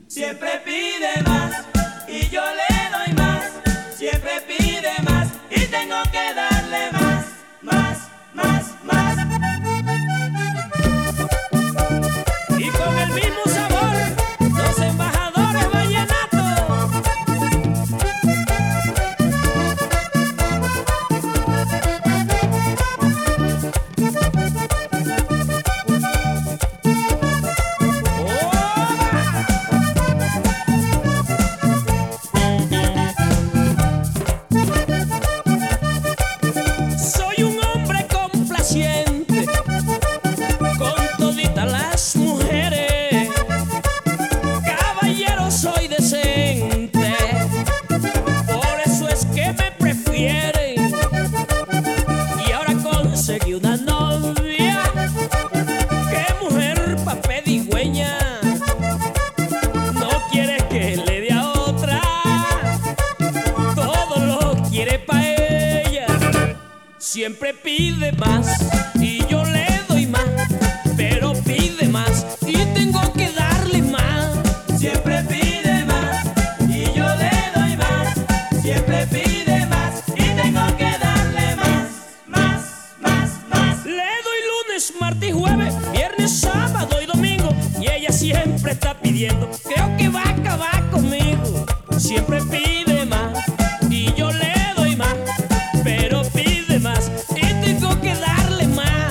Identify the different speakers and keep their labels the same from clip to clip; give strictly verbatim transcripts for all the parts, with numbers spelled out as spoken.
Speaker 1: Siempre pide más y yo le doy más. Siempre pide más y tengo que darle más, más, más, más. Y con el mismo sabor, los embajadores vallenatos. Soy un hombre complaciente con toditas las mujeres. Caballero, soy decente, por eso es que me prefieren. Y ahora conseguí una novia, qué mujer pa' pedigüeña. No quiere que le dé a otra, todo lo quiere pa' ella. Siempre pide más y yo le doy más, pero pide más y tengo que darle más. Siempre pide más y yo le doy más. Siempre pide más y tengo que darle más, más, más, más. Le doy lunes, martes y jueves, viernes, sábado y domingo, y ella siempre está pidiendo, creo que va a acabar conmigo. Siempre pide más y yo le doy más, pero pide más y tengo que darle más.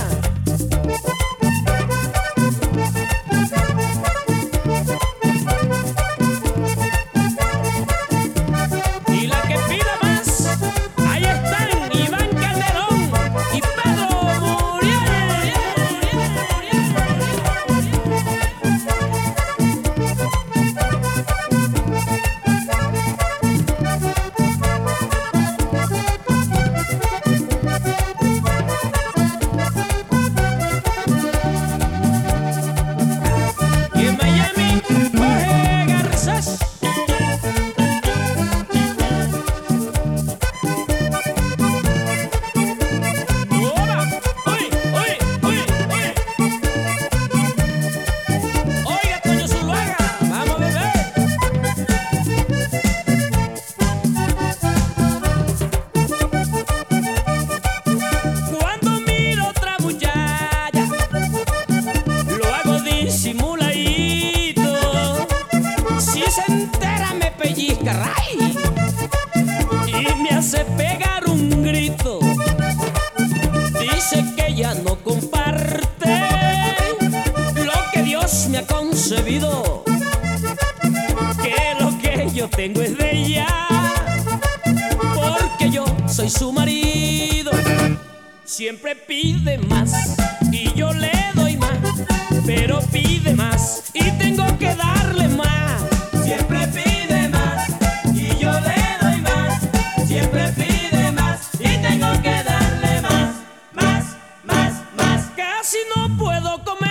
Speaker 1: Y la que pida más, ahí están Iván Calderón y Pedro Muriel. Y en Miami, Jorge Garcés. ¡Oba! ¡Uy, uy, uy, uy! Oiga, Toño Zuluaga, vamos a beber. Cuando miro otra muchacha, lo hago disimuladito. Si se entera me pellizca, ¡ray! Y me hace pegar un grito. Dice que ya no comparte lo que Dios me ha concebido, que lo que yo tengo es de ella, porque yo soy su marido. Siempre pide más y yo le doy más, pero pide más y tengo que darle más. Siempre pide más y yo le doy más. Siempre pide más y tengo que darle más, más, más, más. Casi no puedo comer